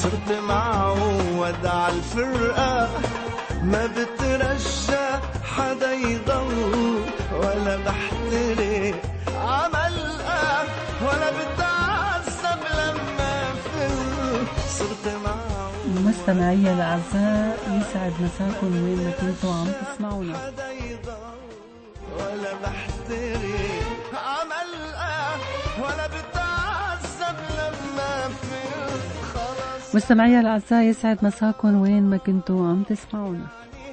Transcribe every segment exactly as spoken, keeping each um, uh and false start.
صرت معود عالفرقة ما بترجى حدا يضل ولا بحترق عملقة ولا بتعذب لما فل صرت معود. مستمعي الأعزاء يسعد مساكم وين ما كنتوا عم تسمعونا. حدا يضل ولا بحترق عملقة ولا بتعذب لما فل خلص. مستمعي الأعزاء يسعد مساكم وين ما كنتوا عم تسمعونا.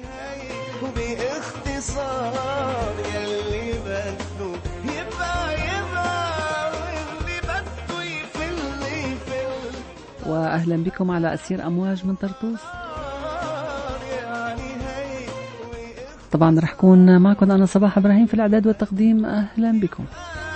وباختصار يلي بده يبقى يبقى واللي بده يفل يفل. وأهلا بكم على أسير أمواج من طرطوس. طبعا رح كون معكم أنا صباح إبراهيم في الإعداد والتقديم. أهلا بكم.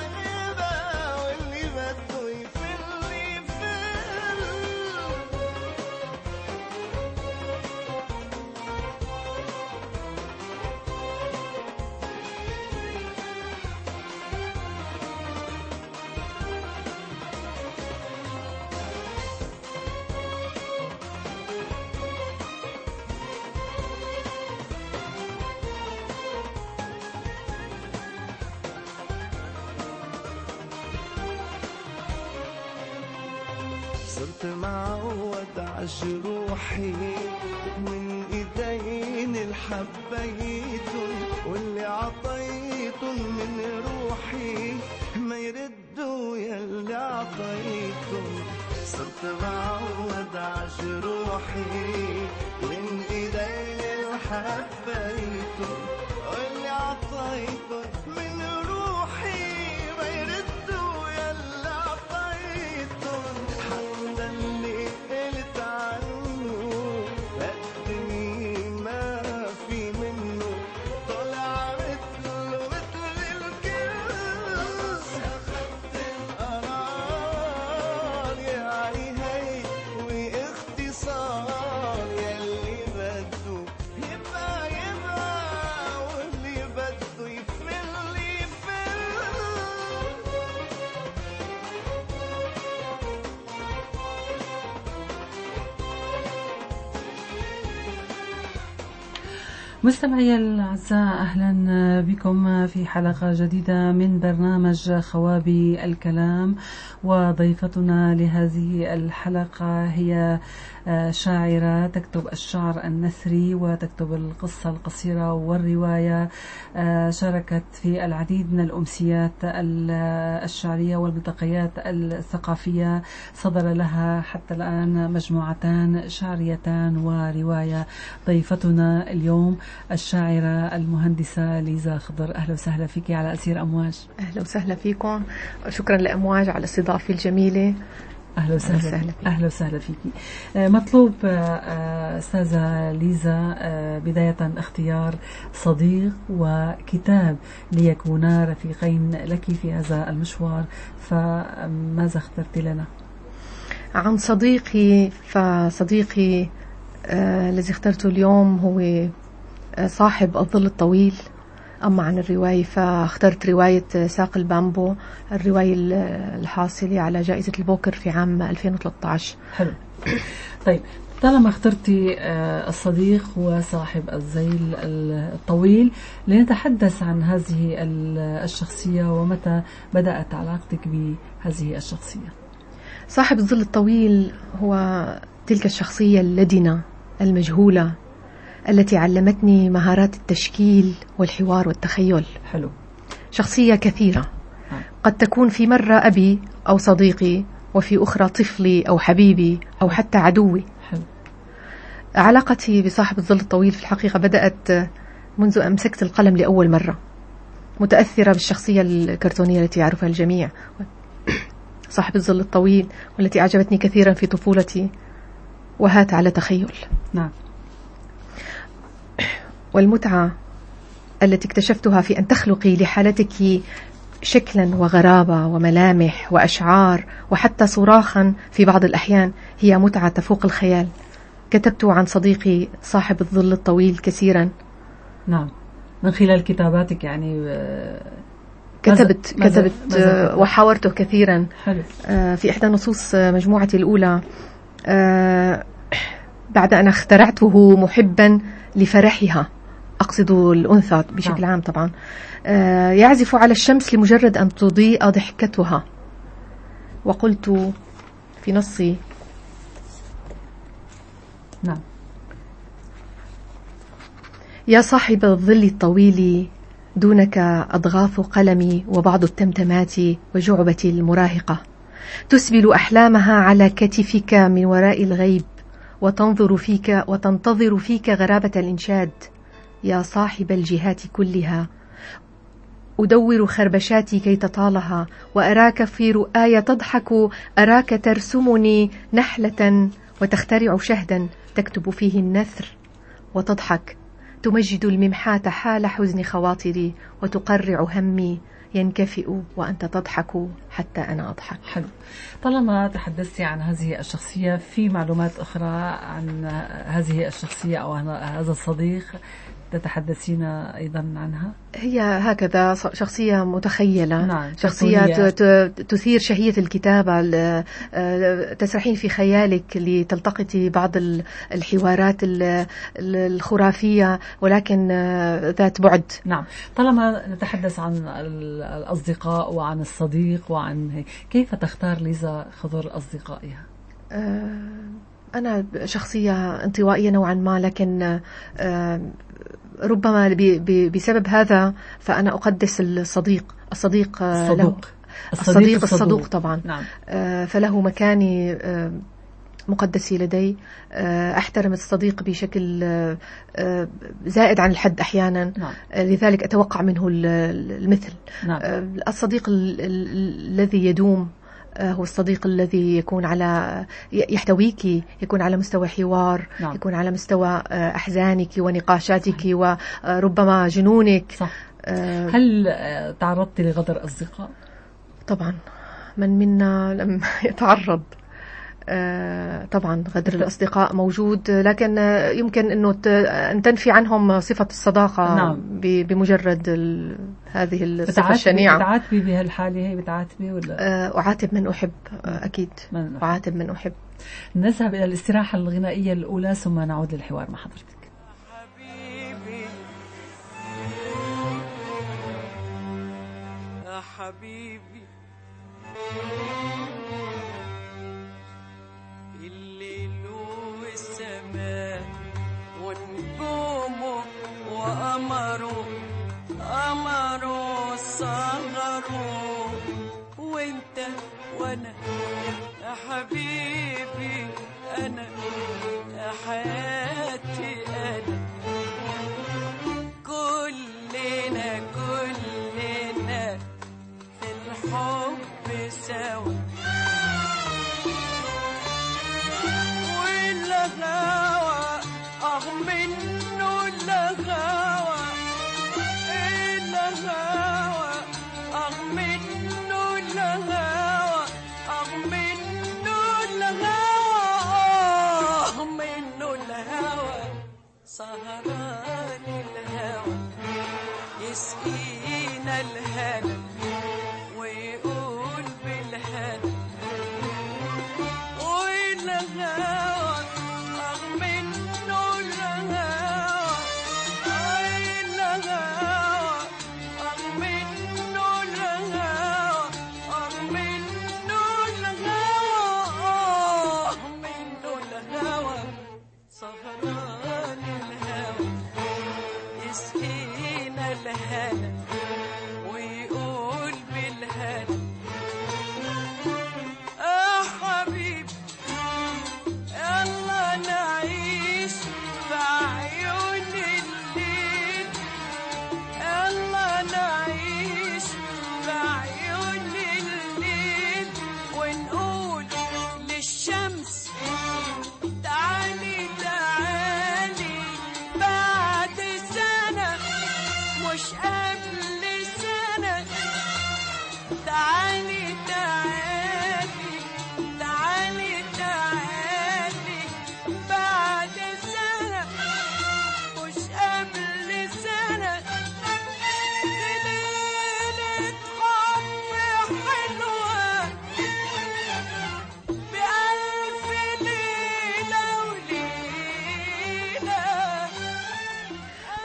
صرت معود عجروحي من ايدين الحبيتن واللي عطيتن من روحي ما يردوا يلي عطيتن. صرت معود عجروحي من ايدين الحبيتن واللي عطيتن من روحي ما يردوا يلي عطيتن. حتى اللي قلت عنه قدمي ما في منه طلع مثله مثل الكل. أخذت القرار يعني هي واختصار يلي بده يبقى يبقى واللي بده يفل يفل. مستمعي الأعزاء أهلا بكم في حلقة جديدة من برنامج خوابي الكلام. وضيفتنا لهذه الحلقة هي شاعرة تكتب الشعر النثري وتكتب القصة القصيرة والرواية. شاركت في العديد من الأمسيات الشعرية والملتقيات الثقافية. صدر لها حتى الآن مجموعتان شعريتان ورواية. ضيفتنا اليوم الشاعرة المهندسة ليزا خضر. أهلا وسهلا فيك على أسير أمواج. أهلا وسهلا فيكم. شكرا لأمواج على الاستضافة الجميلة. أهلا وسهلا. أهلا وسهلا فيكي. مطلوب أستاذة ليزا بداية اختيار صديق وكتاب ليكونا رفيقين لك في هذا المشوار، فماذا اخترت لنا؟ عن صديقي، فصديقي آه الذي اخترته اليوم هو صاحب الظل الطويل. أما عن الرواية فاخترت رواية ساق البامبو، الرواية الحاصلة على جائزة البوكر في عام ألفين وثلاثة عشر. حلو. طيب طالما اخترتي الصديق وصاحب الذيل الطويل، لنتحدث عن هذه الشخصية ومتى بدأت علاقتك بهذه الشخصية. صاحب الظل الطويل هو تلك الشخصية اللدنة المجهولة التي علمتني مهارات التشكيل والحوار والتخيل. حلو. شخصية كثيرة، قد تكون في مرة أبي أو صديقي، وفي أخرى طفلي أو حبيبي أو حتى عدوي. حلو. علاقتي بصاحب الظل الطويل في الحقيقة بدأت منذ أمسكت القلم لأول مرة، متأثرة بالشخصية الكرتونية التي يعرفها الجميع، صاحب الظل الطويل، والتي أعجبتني كثيرا في طفولتي وهات على تخيل. نعم. والمتعة التي اكتشفتها في أن تخلقي لحالتك شكلا وغرابة وملامح وأشعار وحتى صراخا في بعض الأحيان هي متعة تفوق الخيال. كتبت عن صديقي صاحب الظل الطويل كثيرا. نعم. من خلال كتاباتك يعني كتبت ماذا كتبت ماذا وحاورته كثيرا. حلو. في إحدى نصوص مجموعتي الأولى آه بعد أن اخترعته محبا لفرحها، أقصد الأنثى بشكل عام طبعا. آه يعزف على الشمس لمجرد أن تضيء ضحكتها. وقلت في نصي: نعم. يا صاحب الظل الطويل، دونك أضغاث قلمي وبعض التمتمات وجعبتي المراهقة، تسبل أحلامها على كتفك من وراء الغيب، وتنظر فيك وتنتظر فيك غرابة الإنشاد. يا صاحب الجهات كلها، أدور خربشاتي كي تطالها، وأراك في رؤاي تضحك، أراك ترسمني نحلة وتخترع شهدا تكتب فيه النثر وتضحك، تمجد الممحاة حال حزن خواطري، وتقرع همي ينكفئ وأنت تضحك حتى أنا أضحك. حلو. طالما تحدثتي عن هذه الشخصية، في معلومات أخرى عن هذه الشخصية أو هذا الصديق تتحدثين أيضا عنها؟ هي هكذا شخصية متخيلة. نعم. شخصية تثير شهية الكتابة، تسرحين في خيالك لتلتقطي بعض الحوارات الخرافية ولكن ذات بعد. نعم. طالما نتحدث عن الأصدقاء وعن الصديق وعن كيف تختار ليزا خضر أصدقائها؟ أنا شخصية انطوائية نوعا ما، لكن ربما بسبب هذا فأنا أقدس الصديق. الصديق الصدوق. له الصديق, الصديق الصدوق طبعا. نعم. فله مكاني مقدسي لدي. أحترم الصديق بشكل زائد عن الحد أحيانا. نعم. لذلك أتوقع منه المثل. نعم. الصديق الذي يدوم هو الصديق الذي يكون على يحتويك، يكون على مستوى حوار. نعم. يكون على مستوى أحزانك ونقاشاتك وربما جنونك. صح. هل تعرضت لغدر أصدقاء؟ طبعا، من منا لم يتعرض. طبعا غدر الأصدقاء موجود، لكن يمكن أنه أن تنفي عنهم صفة الصداقة. نعم. بمجرد هذه الصفة الشنيعة. بتعاتبي بهالحالة هي؟ بتعاتبي ولا؟ أعاتب من أحب أكيد. من أعاتب من أحب. نذهب إلى الاستراحة الغنائية الأولى ثم نعود للحوار مع حضرتك. حبيبي يا حبيبي، الليل والسماء ونجومه وقمره، قمره صغره، وانت وانا يا حبيبي، انا يا حياتي، انا كلنا كلنا في الحب سوا، والهوى اه منه الهوى، الهوى اه منه الهوى، اه منه الهوى، اه منه الهوى، سهران الهوى يسقينا الهنا ويقول بالهنا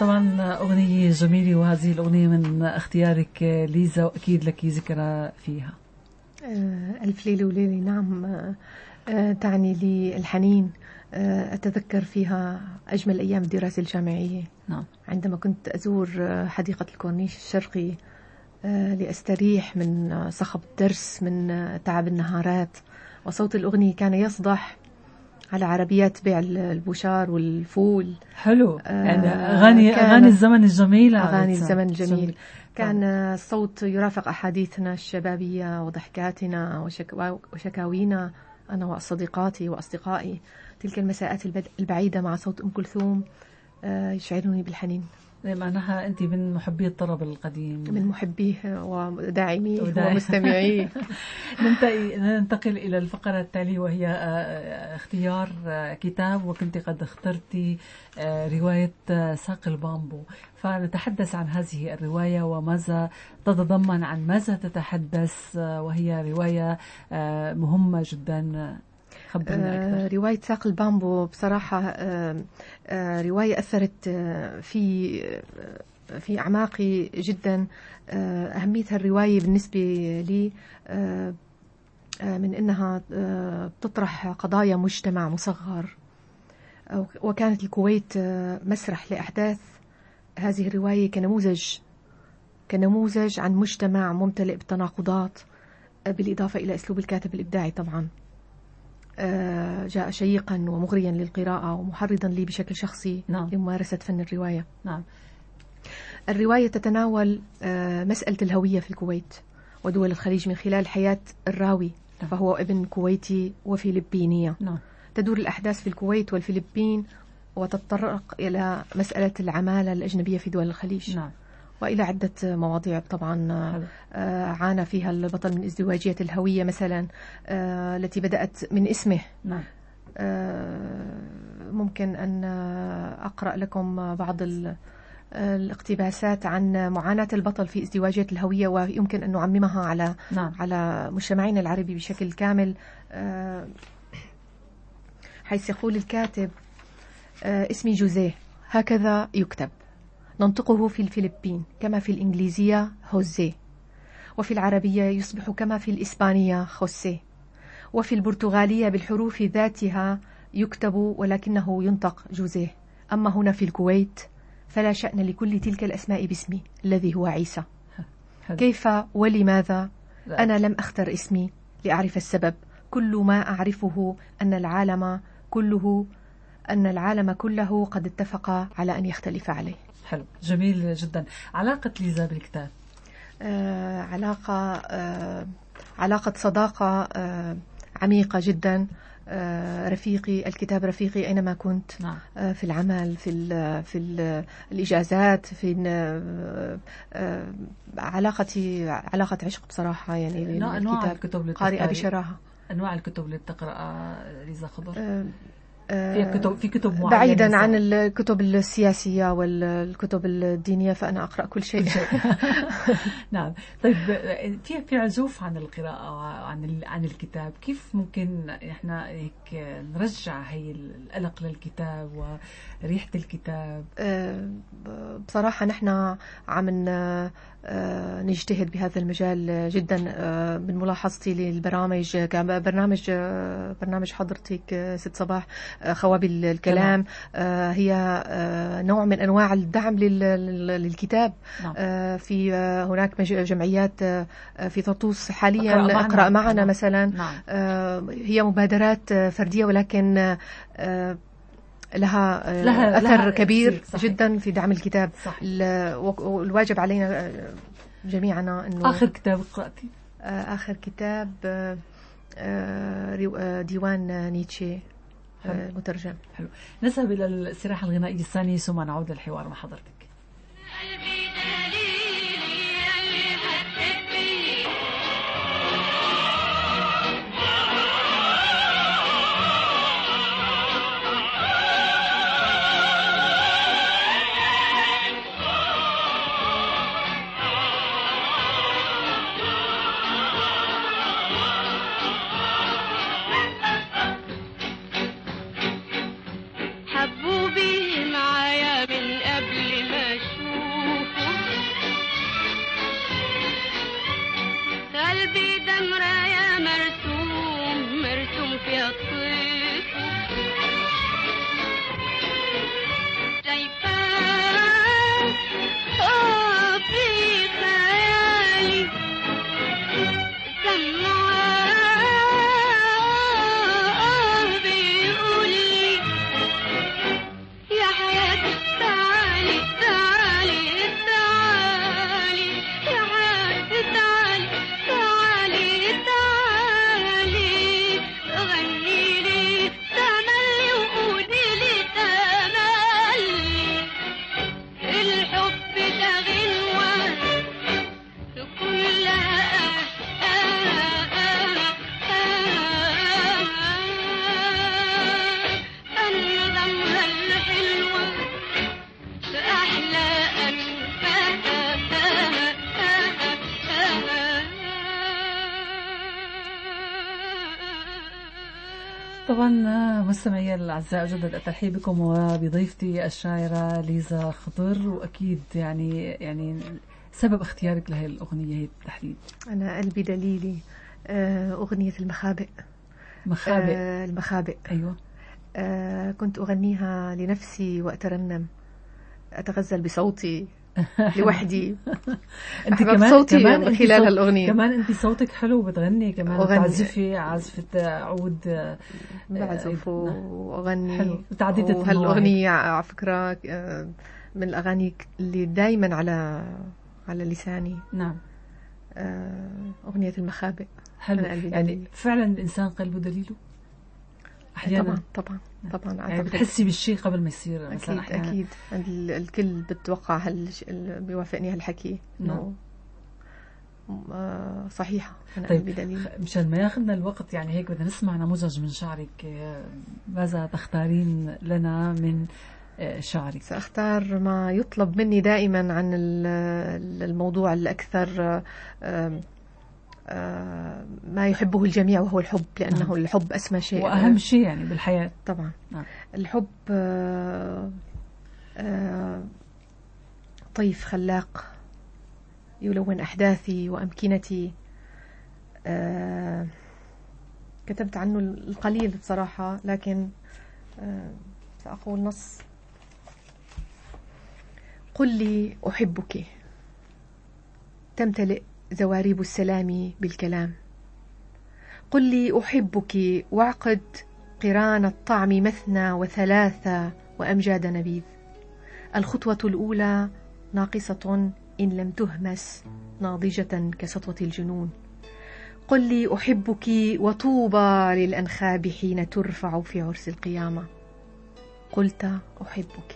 طبعا أغنية جميلة، وهذه الأغنية من اختيارك ليزا، وأكيد لك ذكرى فيها. ألف ليلة وليلة، نعم. تعني لي الحنين. أتذكر فيها أجمل أيام الدراسة الجامعية. نعم. عندما كنت أزور حديقة الكورنيش الشرقي لأستريح من صخب الدرس، من تعب النهارات، وصوت الأغنية كان يصدح على عربيات بيع البوشار والفول. حلو. يعني أغاني أغاني الزمن الجميل. أغاني الزمن الجميل. كان الصوت يرافق أحاديثنا الشبابية وضحكاتنا وشكوا وشكاوينا أنا وصديقاتي وأصدقائي. تلك المساءات البعيدة مع صوت أم كلثوم يشعرني بالحنين. معناها أنت من محبي الطرب القديم، من محبيه وداعميه ومستمعيه. ننتقل إلى الفقرة التالية، وهي اختيار كتاب، وكنت قد اخترتي رواية ساق البامبو. فنتحدث عن هذه الرواية وماذا تتضمن، عن ماذا تتحدث، وهي رواية مهمة جدا. آه رواية ساق البامبو بصراحة آه آه رواية أثرت آه في آه في أعماقي جدا. آه أهمية الرواية بالنسبة لي آه آه من أنها آه تطرح قضايا مجتمع مصغر، آه وكانت الكويت آه مسرح لأحداث هذه الرواية كنموذج كنموذج عن مجتمع ممتلئ بالتناقضات، آه بالإضافة إلى أسلوب الكاتب الإبداعي. طبعا جاء شيقا ومغريا للقراءة ومحرضا لي بشكل شخصي. نعم. لممارسة فن الرواية. نعم. الرواية تتناول مسألة الهوية في الكويت ودول الخليج من خلال حياة الراوي. نعم. فهو ابن كويتي وفلبينية. نعم. تدور الأحداث في الكويت والفلبين وتتطرق إلى مسألة العمالة الأجنبية في دول الخليج. نعم. وإلى عدة مواضيع طبعا. آه عانى فيها البطل من ازدواجية الهوية مثلا، آه التي بدأت من اسمه. نعم. آه ممكن أن أقرأ لكم بعض الاقتباسات عن معاناة البطل في ازدواجية الهوية، ويمكن أن نعممها على نعم. على مجتمعنا العربي بشكل كامل. آه حيث يقول الكاتب: آه اسمي جوزيه، هكذا يكتب، ننطقه في الفلبين كما في الإنجليزية هوزي، وفي العربية يصبح كما في الإسبانية خوسي، وفي البرتغالية بالحروف ذاتها يكتب ولكنه ينطق جوزيه. أما هنا في الكويت فلا شأن لكل تلك الأسماء باسمي الذي هو عيسى. كيف ولماذا؟ أنا لم أختر اسمي لأعرف السبب. كل ما أعرفه أن العالم كله أن العالم كله قد اتفق على أن يختلف عليه. حلو، جميل جدا. علاقة ليزا بالكتاب؟ آه علاقة آه علاقة صداقة آه عميقة جدا. آه رفيقي الكتاب، رفيقي أينما كنت. نعم. آه في العمل، في ال في ال الإجازات، في آه آه علاقتي علاقة عشق بصراحة. يعني نوع الكتب قارئة بشراهة. أنواع الكتب اللي تقرأ ليزا خضر؟ آه في كتب في كتب معينة، بعيدا عن الكتب السياسية والكتب الدينية فأنا أقرأ كل شيء. نعم. طيب، في في عزوف عن القراءة وعن عن الكتاب، كيف ممكن احنا هيك نرجع هي القلق للكتاب وريحة الكتاب؟ بصراحة نحن عم نجتهد بهذا المجال جدا. من ملاحظتي للبرامج، برنامج برنامج حضرتك ست صباح خوابي الكلام، آه هي آه نوع من أنواع الدعم للكتاب. نعم. آه في آه هناك جمعيات آه في تطوس حاليا أقرأ معنا, أقرأ معنا نعم. مثلا. نعم. آه هي مبادرات فردية ولكن آه لها, لها أثر لها كبير صحيح. جدا في دعم الكتاب. صحيح. والواجب علينا جميعنا أنه آخر كتاب قرأتي؟ آه آخر كتاب آه آه ديوان نيتشه مترجم. حلو. نذهب إلى الاستراحة الغنائية الثانية ثم نعود للحوار مع حضرتك. حبوا بيه معايا من قبل ما شوف يا طيف شايفاك اه في خيالي سمعاه بيقولي يا حياتي تعالي تعالي تعالي يا حياتي تعالي تعالي تعالي غني لي تملي وقولي لي تملي الحب ده غنوة كلها أنغمها الحلوة أحلى طبعا مستمعي الأعزاء أجدد الترحيب بكم وبضيفتي الشاعرة ليزا خضر. وأكيد يعني يعني سبب اختيارك لهي الأغنية هي بالتحديد؟ أنا قلبي دليلي، أغنية المخابئ. مخابئ. آه المخابئ. أيوة. آه كنت أغنيها لنفسي وأترنم، أتغزل بصوتي لوحدي. انت كمان صوتي كمان من خلال هالأغنية. كمان انت صوتك حلو، بتغني كمان، أغني. تعزفي عزفة عود، بعزف وأغني. حلو. تعديد وهالأغنية على فكرة من الأغاني اللي دايما على على لساني. نعم. أغنية المخابئ. حلو. يعني دليل. فعلا الإنسان قلبه دليله أحيانا. طبعا طبعا طبعا. يعني بتحسي بالشيء قبل ما يصير أكيد مثلا أحيانا. أكيد. الكل بتوقع هال بيوافقني هالحكي إنه صحيحة. أنا طيب بدليل. مشان ما ياخذنا الوقت يعني هيك بدنا نسمع نموذج من شعرك. ماذا تختارين لنا من شعرك؟ سأختار ما يطلب مني دائما عن الموضوع الأكثر ما يحبه الجميع وهو الحب، لأنه نعم. الحب أسمى شيء وأهم شيء يعني بالحياة. طبعا. نعم. الحب طيف خلاق يلون أحداثي وأمكنتي. كتبت عنه القليل بصراحة، لكن سأقول نص. قل لي أحبك تمتلئ زواريب السلام بالكلام. قل لي أحبك واعقد قران الطعم مثنى وثلاثة وأمجاد نبيذ. الخطوة الأولى ناقصة إن لم تهمس، ناضجة كسطوة الجنون. قل لي أحبك وطوبى للأنخاب حين ترفع في عرس القيامة. قلت أحبك،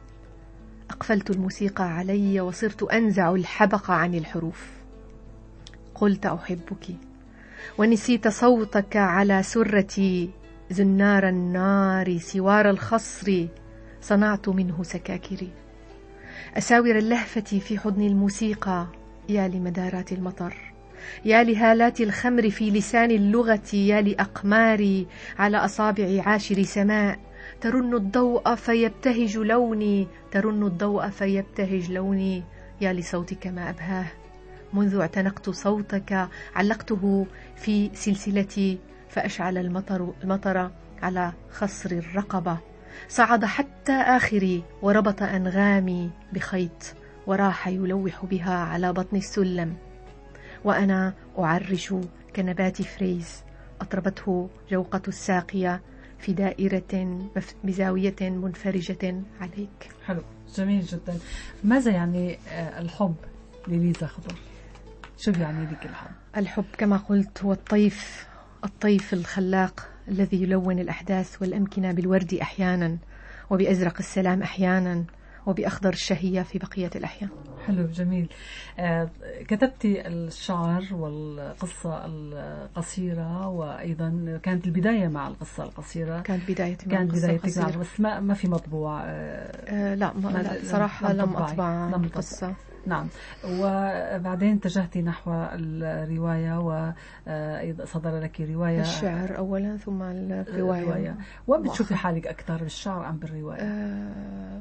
أقفلت الموسيقى علي وصرت أنزع الحبق عن الحروف. قلت أحبك ونسيت صوتك على سرتي. زنار النار سوار الخصر صنعت منه سكاكري. أساور اللهفة في حضن الموسيقى، يا لمدارات المطر، يا لهالات الخمر في لسان اللغة، يا لأقماري على أصابع عاشر سماء. ترن الضوء فيبتهج لوني، ترن الضوء فيبتهج لوني، يا لصوتك ما أبهاه. منذ اعتنقت صوتك علقته في سلسلتي، فأشعل المطر, المطر على خصر الرقبة. صعد حتى آخري وربط أنغامي بخيط، وراح يلوح بها على بطن السلم. وأنا أعرش كنبات فريز أطربته جوقة الساقية في دائرة بزاوية منفرجة عليك. حلو، جميل جدا. ماذا يعني الحب لليزا خضر؟ شو يعني لك الحب؟ الحب كما قلت هو الطيف الطيف الخلاق الذي يلون الأحداث والأمكنة بالورد أحيانا، وبأزرق السلام أحيانا، وبأخضر الشهية في بقية الأحيان. حلو، جميل. آه، كتبتي الشعر والقصة القصيرة، وأيضا كانت البداية مع القصة القصيرة. كانت بدايتي مع كانت القصة القصيرة، كانت بس ما ما في مطبوع. آه آه لا, ما لا بصراحة لم أطبع القصة. نعم. وبعدين اتجهتي نحو الرواية، وأيضا صدر لك رواية الشعر أولا ثم الرواية. الرواية. وين بتشوفي حالك أكثر، بالشعر أم بالرواية؟ آه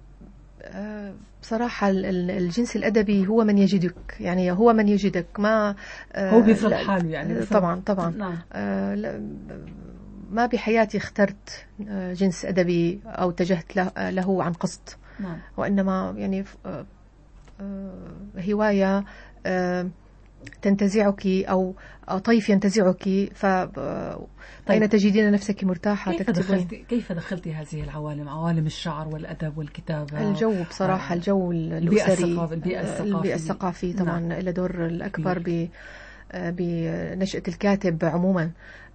آه بصراحة الجنس الأدبي هو من يجدك، يعني هو من يجدك، ما آه هو بيفرض حاله يعني. بيفرض. طبعا طبعا. نعم. آه ما بحياتي اخترت آه، جنس أدبي أو اتجهت له, له عن قصد. نعم. وإنما يعني آه، آه، هواية آه، تنتزعك أو أو طيف ينتزعك، ف أين تجدين نفسك مرتاحة كيف تكتبين؟ دخلتي كيف دخلتي هذه العوالم، عوالم الشعر والأدب والكتابة؟ الجو بصراحة، آه، الجو البيئة الأسري، الثقافية البيئة الثقافية, البيئة الثقافية طبعا نعم. له دور الأكبر ب بنشأة الكاتب عموما.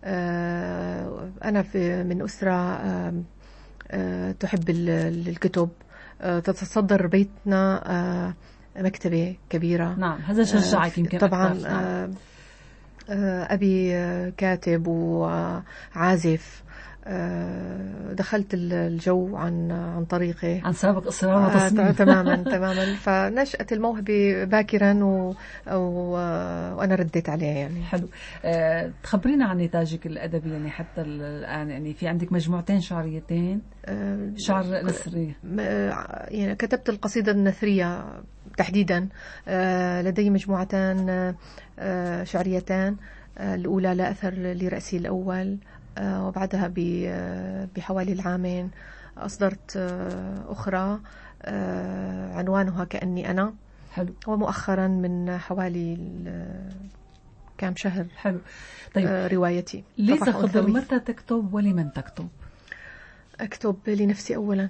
آه، أنا في من أسرة آه، آه، تحب ال- الكتب. آه، تتصدر بيتنا آه، مكتبة كبيرة. نعم، هذا شجعك يمكن طبعا. أكثر. نعم. آه، آه، أبي آه، كاتب وعازف. آه، دخلت الجو عن عن طريقي، عن سابق إصرار آه، وتصميم. تماما تماما. فنشأت الموهبة باكرا و... و... وأنا رديت عليه يعني. حلو. أه تخبرينا عن نتاجك الأدبي يعني حتى الآن، يعني في عندك مجموعتين شعريتين، آه، شعر نثري. م- يعني كتبت القصيدة النثرية تحديدا. آه، لدي مجموعتان آه، شعريتان. آه، الأولى لا أثر لرأسي الأول. آه، وبعدها ب- آه، بحوالي العامين أصدرت آه، أخرى آه، عنوانها كأني أنا. حلو. ومؤخرا من حوالي ال- كام شهر حلو. طيب، آه، روايتي ليس صفح خضر أنثوي. متى تكتب ولمن تكتب؟ أكتب لنفسي أولا،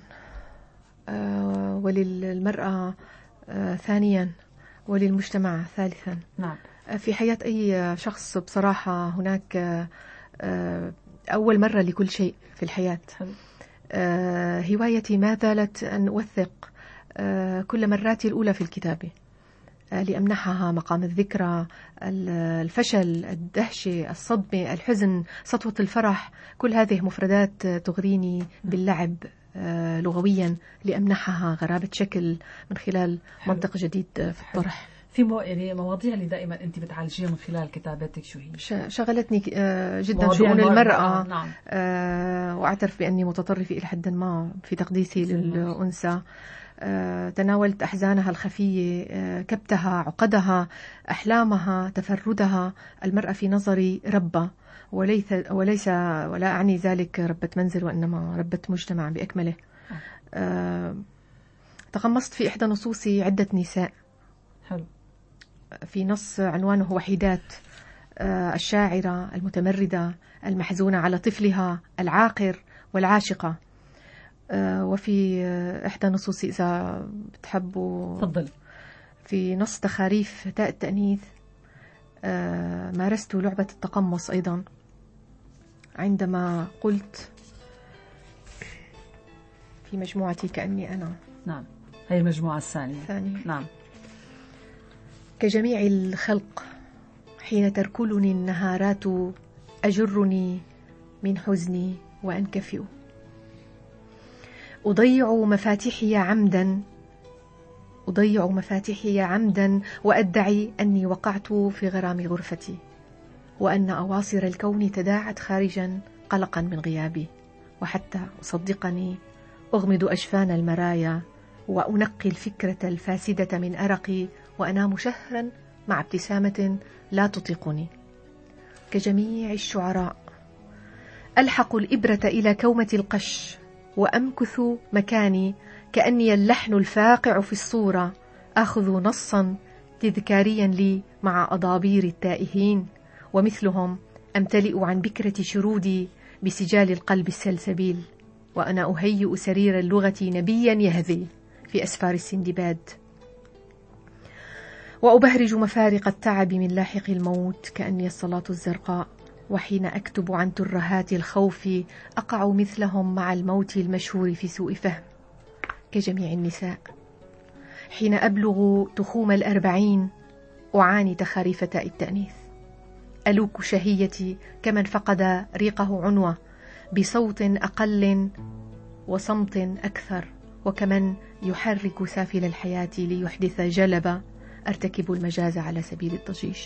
آه، وللمرأة آه، ثانيا، وللمجتمع ثالثا. نعم. آه، في حياة أي شخص بصراحة هناك آه، أول مرة لكل شيء في الحياة. حلو. آه، هوايتي ما زالت أن أوثق آه، كل مراتي الأولى في الكتابة، آه، لأمنحها مقام الذكرى، الفشل، الدهشة، الصدمة، الحزن، سطوة الفرح. كل هذه مفردات تغريني باللعب آه، لغويا، لأمنحها غرابة شكل من خلال منطق جديد في الطرح. في مو... يعني مواضيع اللي دائما أنت بتعالجيها من خلال كتاباتك شو هي؟ ش- شغلتني آه، جدا مواضيع شؤون المرأة. المرأة. نعم. آه، وأعترف بأني متطرفة إلى حد ما في تقديسي للأنثى. آه، تناولت أحزانها الخفية، آه، كبتها، عقدها، أحلامها، تفردها. المرأة في نظري ربة، وليس وليس ولا أعني ذلك ربة منزل، وإنما ربة مجتمع بأكمله. آه، تقمصت في إحدى نصوصي عدة نساء. حلو. في نص عنوانه وحيدات، آه، الشاعرة، المتمردة، المحزونة على طفلها، العاقر، والعاشقة. آه، وفي آه، إحدى نصوصي إذا بتحبوا تفضل. في نص تخاريف تاء التأنيث، آه، مارست لعبة التقمص أيضا عندما قلت في مجموعتي كأني أنا. نعم، هي المجموعة الثانية. ثانية. نعم. كجميع الخلق حين تركلني النهارات أجرني من حزني وأنكفئ، أضيع مفاتيحي عمدا أضيع مفاتيحي عمدا وأدعي أني وقعت في غرام غرفتي، وأن أواصر الكون تداعت خارجا قلقا من غيابي. وحتى أصدقني أغمض أجفان المرايا وأنقي الفكرة الفاسدة من أرقي، وأنام شهرا مع ابتسامة لا تطيقني. كجميع الشعراء ألحق الإبرة إلى كومة القش وأمكث مكاني كأني اللحن الفاقع في الصورة، أخذ نصا تذكاريا لي مع أضابير التائهين، ومثلهم أمتلئ عن بكرة شرودي بسجال القلب السلسبيل، وأنا أهيئ سرير اللغة نبيا يهذي في أسفار السندباد، وأبهرج مفارق التعب من لاحق الموت كأني الصلاة الزرقاء. وحين أكتب عن ترهات الخوف أقع مثلهم مع الموت المشهور في سوء فهم. كجميع النساء حين أبلغ تخوم الأربعين أعاني تخاريف تاء التأنيث، ألوك شهيتي كمن فقد ريقه عنوة، بصوت أقل وصمت أكثر، وكمن يحرك سافل الحياة ليحدث جلبة، أرتكب المجاز على سبيل الضجيج.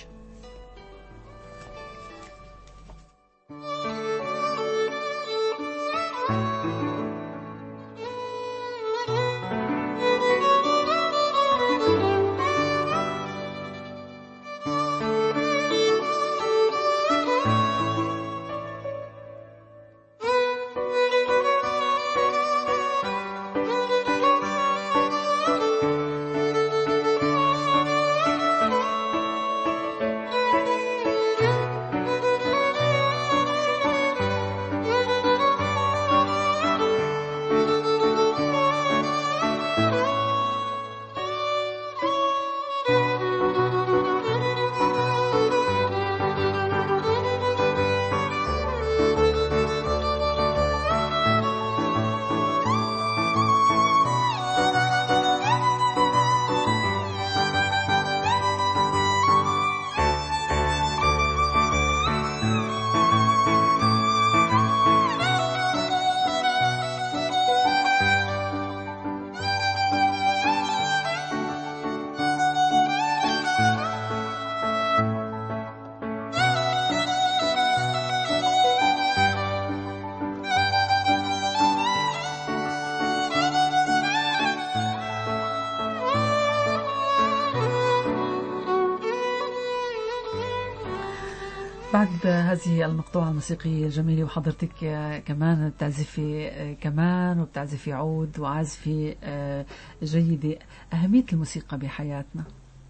بعد هذه المقطوعة الموسيقية الجميلة وحضرتك كمان بتعزفي كمان وبتعزفي عود وعازفي جيدة، أهمية الموسيقى بحياتنا؟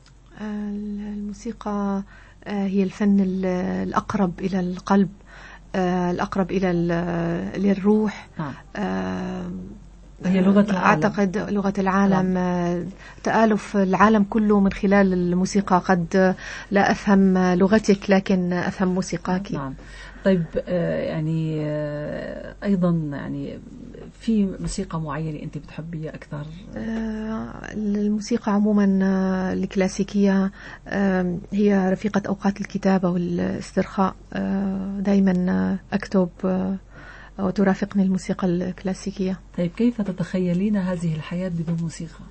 الموسيقى هي الفن الأقرب إلى القلب، الأقرب إلى الروح. آه. هي لغة العالم. أعتقد لغة العالم. نعم. تآلف العالم كله من خلال الموسيقى. قد لا أفهم لغتك لكن أفهم موسيقاك. نعم. طيب يعني أيضا يعني في موسيقى معينة أنت بتحبيها أكثر؟ الموسيقى عموما الكلاسيكية هي رفيقة أوقات الكتابة والاسترخاء. دائما أكتب وترافقني الموسيقى الكلاسيكية. طيب كيف تتخيلين هذه الحياة بدون موسيقى؟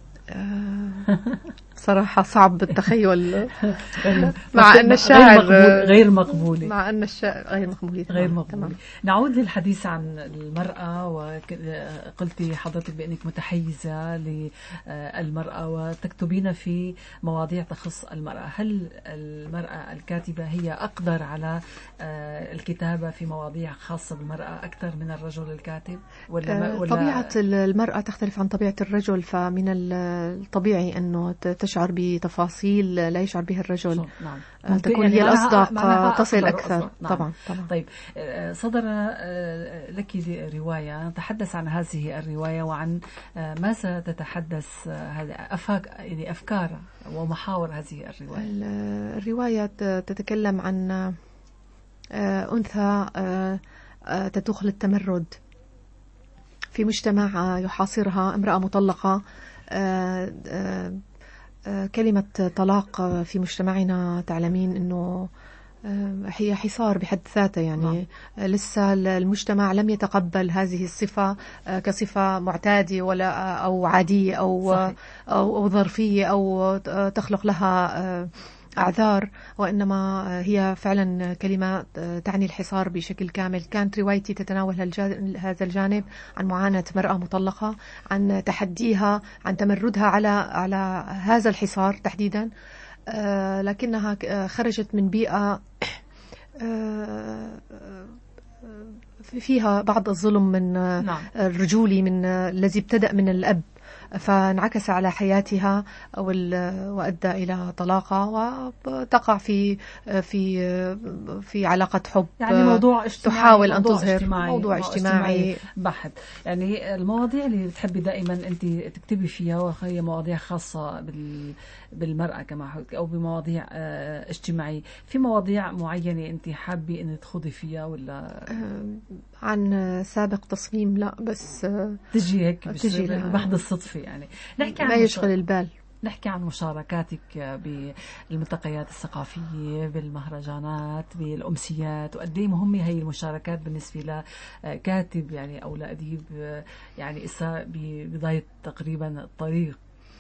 صراحة صعب التخيل مع أن الشاعر غير مقبول مع أن الشاعر غير مقبول غير مقبول. نعود للحديث عن المرأة، وقلتي حضرتك بأنك متحيزة للمرأة وتكتبين في مواضيع تخص المرأة. هل المرأة الكاتبة هي أقدر على الكتابة في مواضيع خاصة بالمرأة أكثر من الرجل الكاتب؟ ولا, ولا طبيعة المرأة تختلف عن طبيعة الرجل، فمن الطبيعي أنه تشعر بتفاصيل لا يشعر بها الرجل. نعم. تكون هي الأصدق، تصل أكثر. نعم. طبعا طبعا. طيب صدر لك رواية نتحدث عن هذه الرواية وعن ماذا تتحدث أفاك يعني أفكار ومحاور هذه الرواية. الرواية تتكلم عن أنثى تدخل التمرد في مجتمع يحاصرها، امرأة مطلقة. آآ آآ كلمة طلاق في مجتمعنا تعلمين أنه هي حصار بحد ذاته، يعني نعم. لسه المجتمع لم يتقبل هذه الصفة كصفة معتادة ولا أو عادية أو, أو, أو ظرفية أو تخلق لها أعذار، وإنما هي فعلا كلمة تعني الحصار بشكل كامل. كانت روايتي تتناول هذا الجانب، عن معاناة مرأة مطلقة، عن تحديها، عن تمردها على على هذا الحصار تحديدا، لكنها خرجت من بيئة فيها بعض الظلم من الرجولي من الذي ابتدأ من الأب، فانعكس على حياتها وأدى إلى طلاقها وتقع في في في علاقة حب، يعني موضوع اجتماعي، تحاول أن موضوع تظهر اجتماعي موضوع اجتماعي بحت. يعني المواضيع اللي بتحبي دائما أنت تكتبي فيها وهي مواضيع خاصة بال بالمرأة كما حكيت أو بمواضيع اجتماعية. في مواضيع معينة أنت حابة أن تخوضي فيها ولا عن سابق تصميم؟ لا، بس تجي هيك بحد الصدفة. يعني نحكي ما عن يشغل البال. نحكي عن مشاركاتك بالملتقيات الثقافية، بالمهرجانات، بالأمسيات، وقد ايه مهمة هي المشاركات بالنسبة لكاتب يعني أو لأديب يعني إسا ببداية تقريبا الطريق.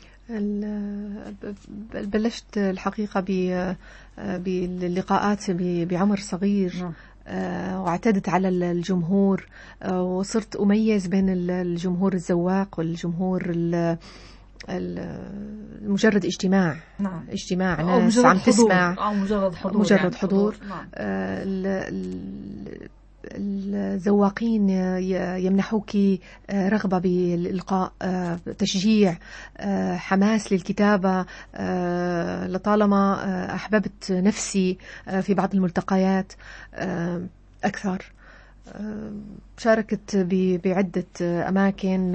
بلشت الحقيقة باللقاءات بعمر صغير، واعتدت على الجمهور، وصرت أميز بين الجمهور الزواق والجمهور مجرد اجتماع. نعم. اجتماع ناس عم تسمع أو مجرد حضور، مجرد يعني حضور. نعم. الزواقين يمنحوك رغبة بالإلقاء، تشجيع، حماس للكتابة. لطالما أحببت نفسي في بعض الملتقيات أكثر. شاركت بعدة أماكن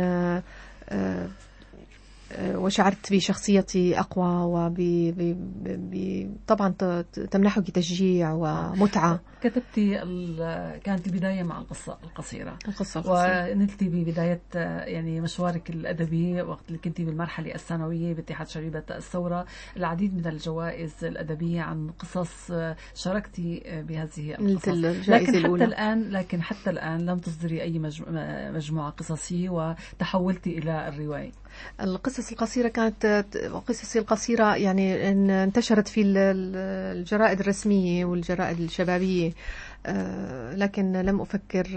وشعرت بشخصيتي أقوى، وطبعا تمنحك تشجيع ومتعة. كتبتي كانت البداية مع القصة القصيرة القصة القصيرة ونلتي ببداية يعني مشوارك الأدبي وقت اللي كنتي بالمرحلة الثانوية باتحاد شبيبة الثورة العديد من الجوائز الأدبية عن قصص شاركتي بهذه القصص. لكن حتى الأولى. الآن لكن حتى الآن لم تصدري أي مجموعة قصصية وتحولتي إلى الرواية. القصص القصيرة كانت قصصي القصيرة يعني انتشرت في الجرائد الرسمية والجرائد الشبابية، لكن لم أفكر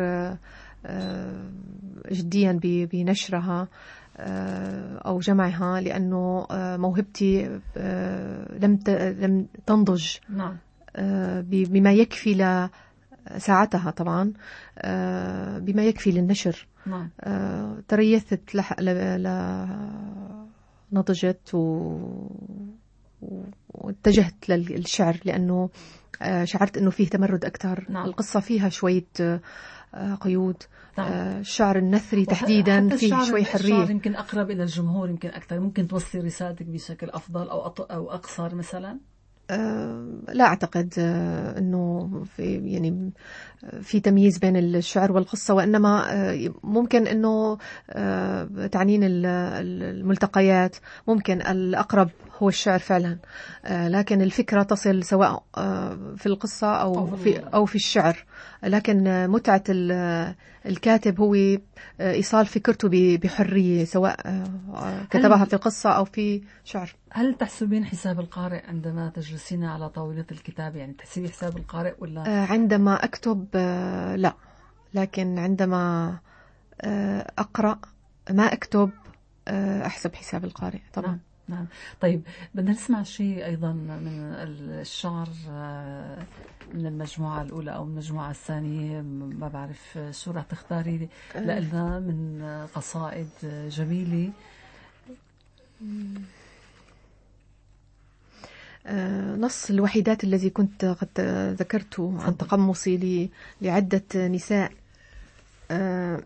جديا بنشرها أو جمعها، لأنه موهبتي لم لم تنضج. نعم. آه، ب- بما يكفي ل ساعتها طبعا، آه، بما يكفي للنشر. نعم. آه، تريثت لح... ل... ل... نضجت و... و- واتجهت للشعر، لأنه آه، شعرت أنه فيه تمرد أكثر. نعم. القصة فيها شوية آه، قيود. نعم. آه، الشعر النثري وح- تحديدا حتى فيه الشعر شوي الشعر حرية. يمكن أقرب إلى الجمهور، يمكن أكثر، ممكن توصل رسالتك بشكل أفضل أو أط... أو أقصر مثلا. آه، لا أعتقد آه، أنه في يعني في تمييز بين الشعر والقصة، وإنما آه، ممكن أنه آه، تعنين ال- ال- الملتقيات، ممكن الأقرب هو الشعر فعلا، آه، لكن الفكرة تصل سواء آه، في القصة أو أو في في أو في الشعر. لكن آه، متعة ال- الكاتب هو آه، إيصال فكرته ب- بحرية، سواء آه، كتبها في القصة أو في شعر. هل تحسبين حساب القارئ عندما تجلسين على طاولة الكتاب؟ يعني تحسبي حساب القارئ ولا؟ آه، عندما أكتب آه، لا، لكن عندما آه، أقرأ ما أكتب آه، أحسب حساب القارئ طبعا. نعم. نعم. طيب بدنا نسمع شيء أيضا من الشعر آه، من المجموعة الأولى أو المجموعة الثانية، ما بعرف شو رح تختاري لنا من قصائد جميلة. آه، نص الوحيدات الذي كنت قد ذكرته عن تقمصي ل- لعدة نساء، آه،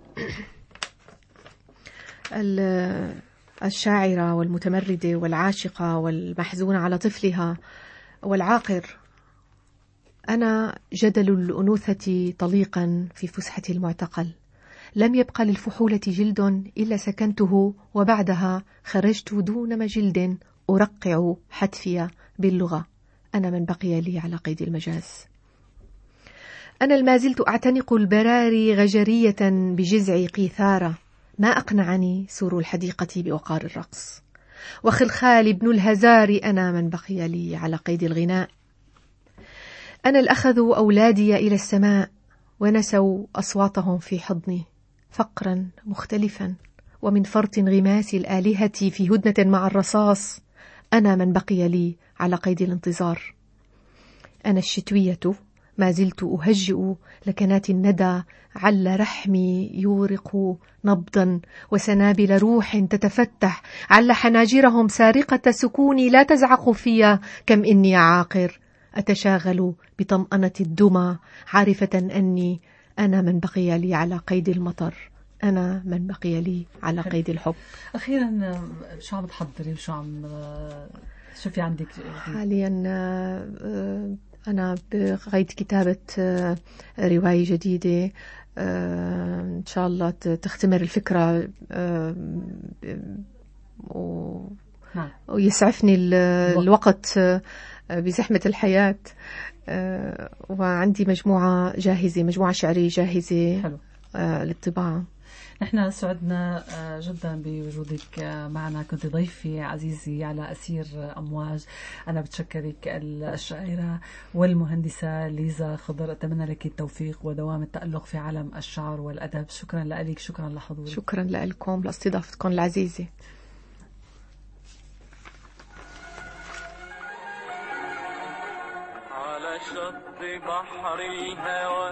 ال- الشاعرة والمتمردة والعاشقة والمحزونة على طفلها والعاقر. أنا جدل الأنوثة طليقا في فسحة المعتقل، لم يبق للفحولة جلد إلا سكنته، وبعدها خرجت دون مجلد أرقع حتفي باللغة. أنا من بقي لي على قيد المجاز. أنا المازلت أعتنق البراري غجرية بجذع قيثارة، ما أقنعني سور الحديقة بوقار الرقص. وخلخال ابن الهزار، أنا من بقي لي على قيد الغناء. أنا الأخذوا أولادي إلى السماء ونسوا أصواتهم في حضني، فقرا مختلفا ومن فرط انغماس الآلهة في هدنة مع الرصاص. أنا من بقي لي على قيد الانتظار. أنا الشتوية ما زلت أهجئ لكنات الندى، عل رحمي يورق نبضا وسنابل روح تتفتح، عل حناجرهم سارقة سكوني لا تزعق فيا. كم إني عاقر أتشاغل بطمأنة الدمى، عارفة أني أنا من بقي لي على قيد المطر، أنا من بقي لي على قيد الحب. أخيرا شو عم تحضري وشو عم شو في عندك؟ حاليا أنا بقيد كتابة رواية جديدة، إن شاء الله تختمر الفكرة ويسعفني الوقت بزحمة الحياة. وعندي مجموعة جاهزة، مجموعة شعرية جاهزة حلو. للطباعة. نحن سعدنا جدا بوجودك معنا، كنت ضيفي عزيزي على أسير أمواج. أنا بتشكرك الشاعرة والمهندسة ليزا خضر، أتمنى لك التوفيق ودوام التألق في عالم الشعر والأدب. شكرا لك، شكرا لحضورك. شكرا لكم لاستضافتكم العزيزة. على شط بحر الهوى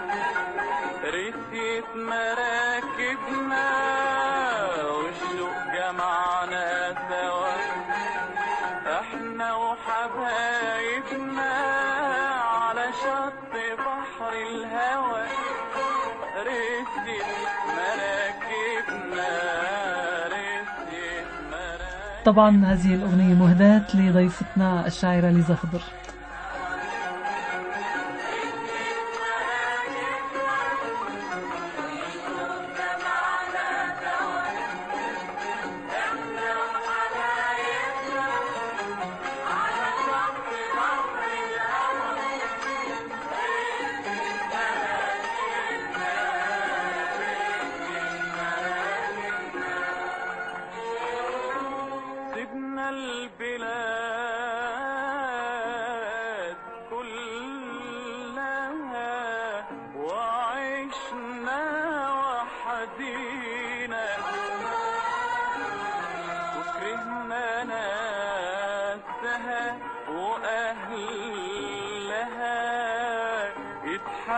رثيت مراكبنا والشوق جمعنا سوا، احنا وحبايبنا على شط بحر الهوى رثيت مراكبنا رثيت مراكبنا. طبعا هذه الأغنية مهداة لضيفتنا الشاعرة ليزا خضر. سيبنا البلاد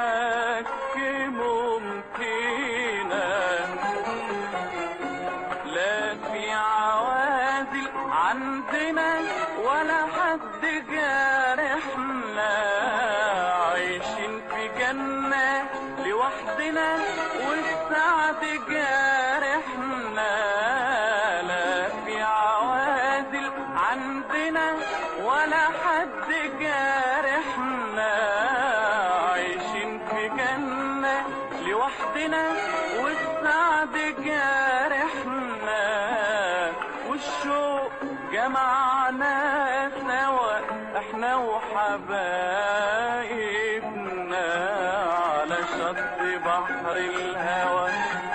معاك ممكنة، لا في عوازل عندنا ولا حد جارحنا، عايشين في جنة لوحدنا والسعد جارحنا، لا في عوازل عندنا ولا حد جارحنا، عايشين في جنة لوحدنا والسعد جارحنا، والشوق جمعنا سوا احنا وحبايبنا على شط بحر الهوى.